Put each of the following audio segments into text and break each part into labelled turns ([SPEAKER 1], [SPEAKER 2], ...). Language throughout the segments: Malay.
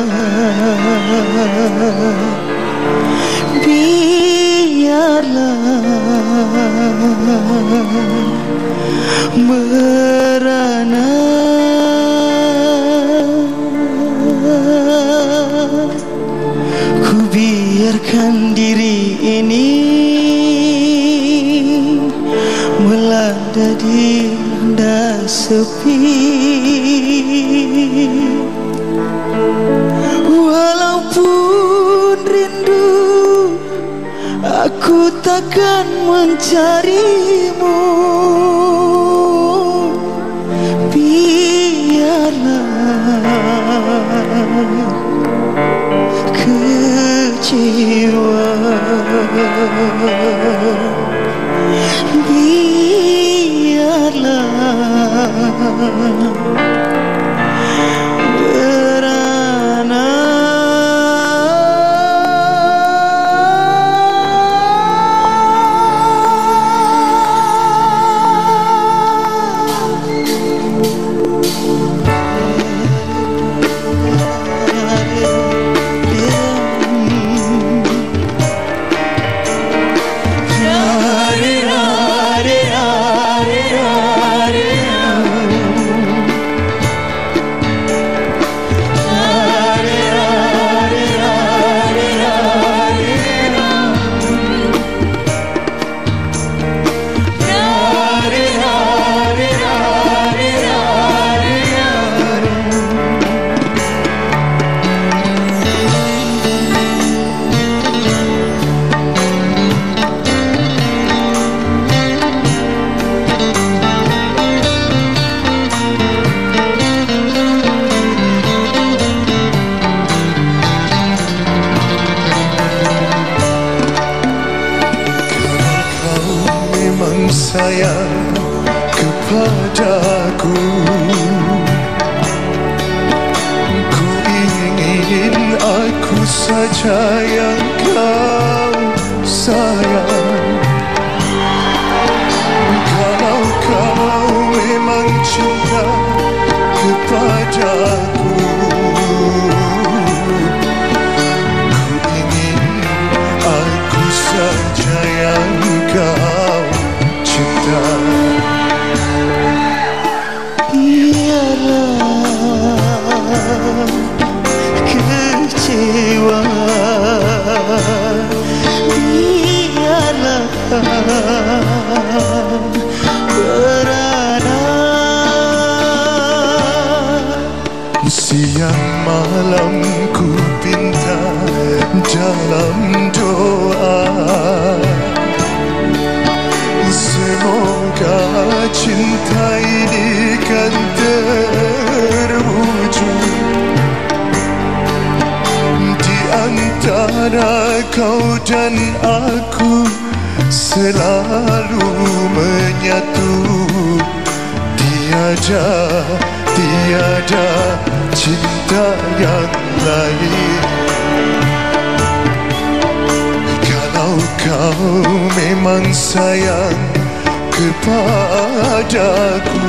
[SPEAKER 1] merana. Ku biarkan diri ini melanda dilanda sepi. Walaupun rindu, aku takkan mencarimu. Biarlah kecewa, biarlah merana. Sayang kepadaku, ku ingin aku saja yang kau sayang. Kalau kau memang cinta kepadaku, ku ingin aku saja yang kau cinta. Biarlah kecewa, biarlah merana. Siang malam ku pinta dalam doa, semoga cinta ini kan terwujud. Di antara kau dan aku selalu menyatu. Tiada cinta yang lain. Kalau kau memang sayang kepadaku,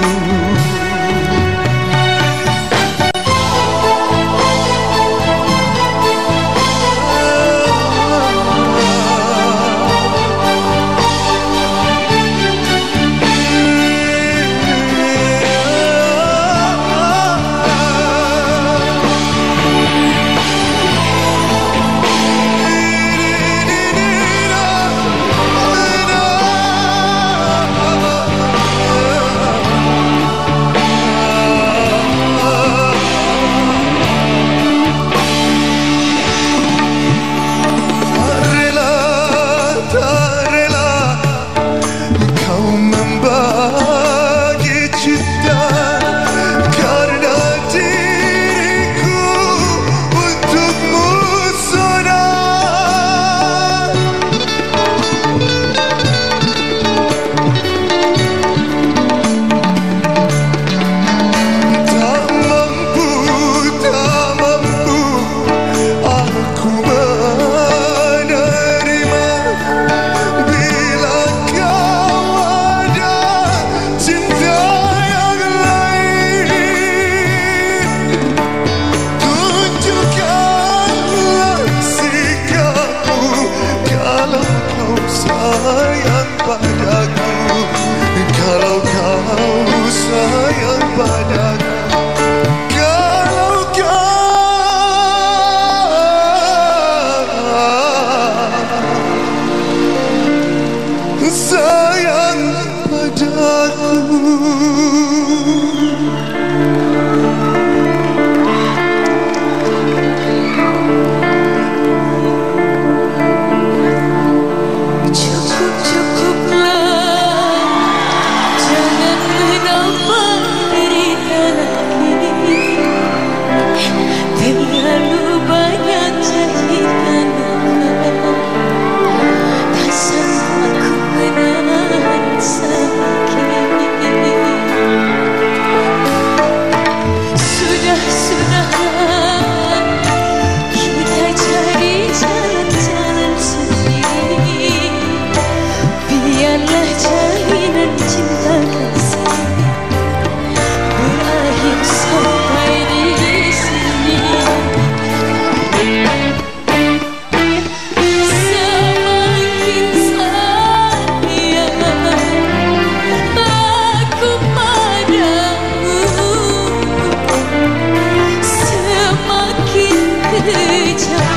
[SPEAKER 2] kejam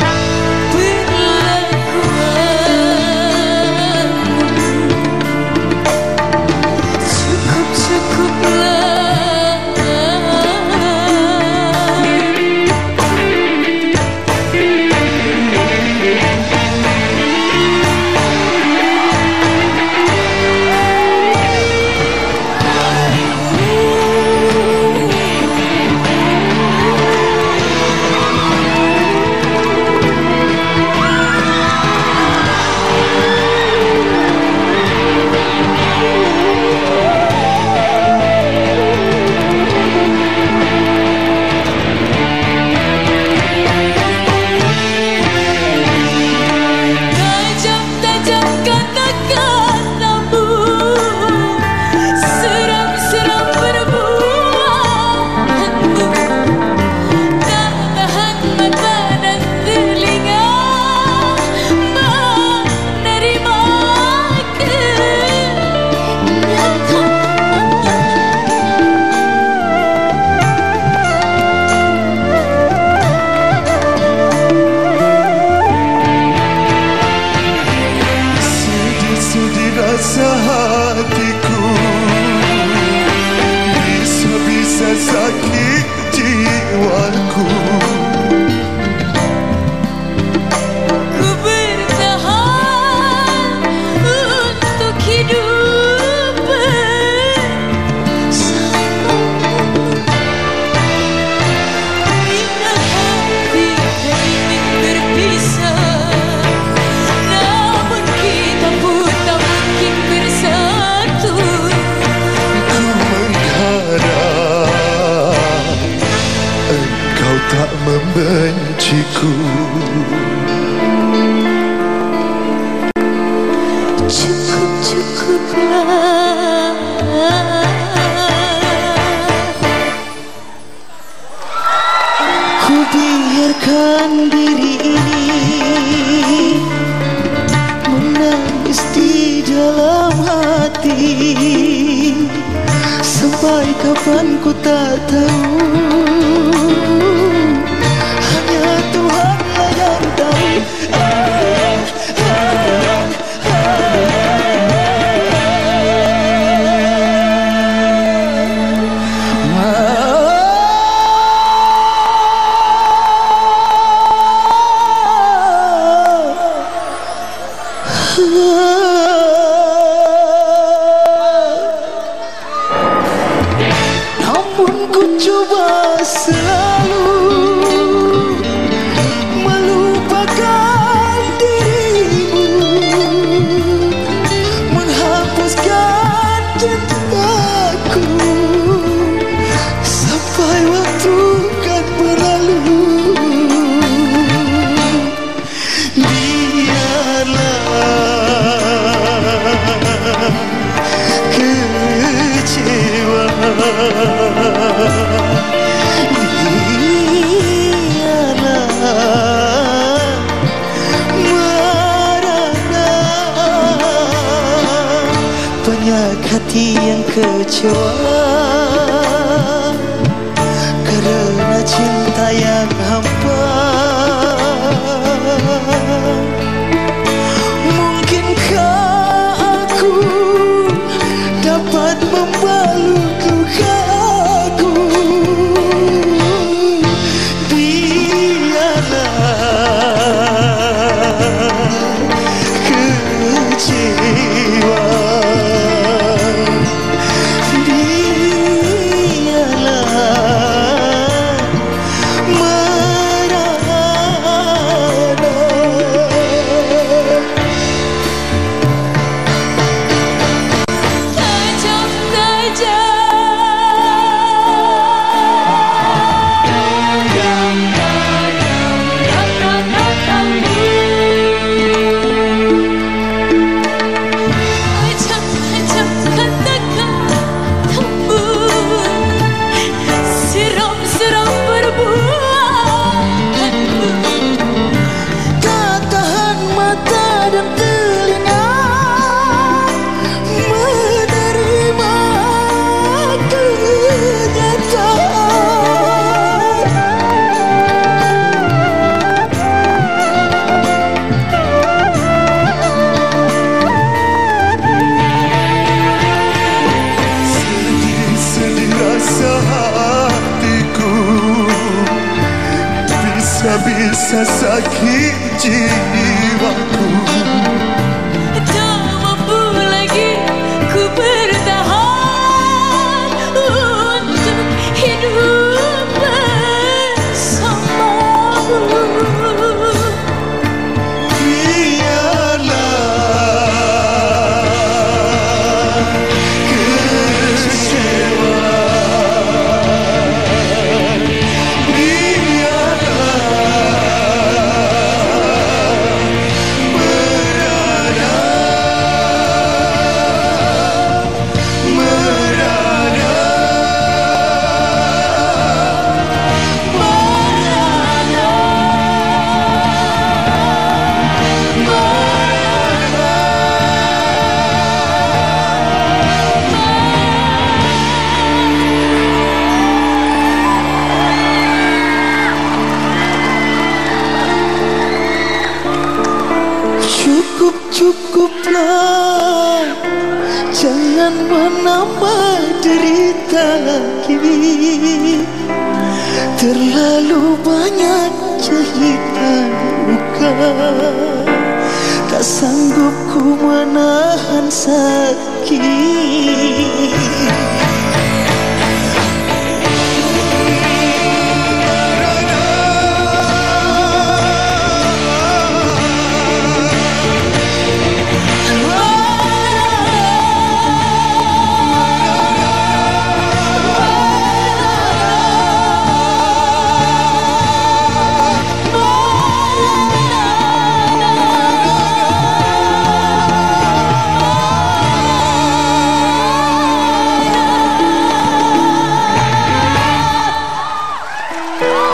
[SPEAKER 1] rasa hatiku, bisa-bisa sakit jiwaku.
[SPEAKER 2] Ku bertahan untuk hidup bersamamu. Bila hati ingin berpisah, namun kita pun tak mungkin bersatu.
[SPEAKER 1] Ku mengharap engkau tak membenciku.
[SPEAKER 2] Cukuplah.
[SPEAKER 3] Ku biarkan diri ini menangis di dalam hati. Sampai kapan ku tak tahu, hanya Tuhanlah yang tahu. Namun ku coba selalu melupakan dirimu, menghapuskan cintaku sampai waktu kan berlalu. Biarlah kecewa, biarlah merana, banyak hati yang kecewa karena cinta yang hampa. Mungkinkah aku dapat membalut lukaku? Biarlah kecewa, biarlah merana.
[SPEAKER 2] Tajam-tajam
[SPEAKER 1] bisa sakit jiwaku.
[SPEAKER 2] Tak mampu lagi ku bertahan untuk hidup bersamamu. Cukuplah, jangan menambah derita lagi. Terlalu banyak jahitan luka, tak sanggup ku menahan sakit.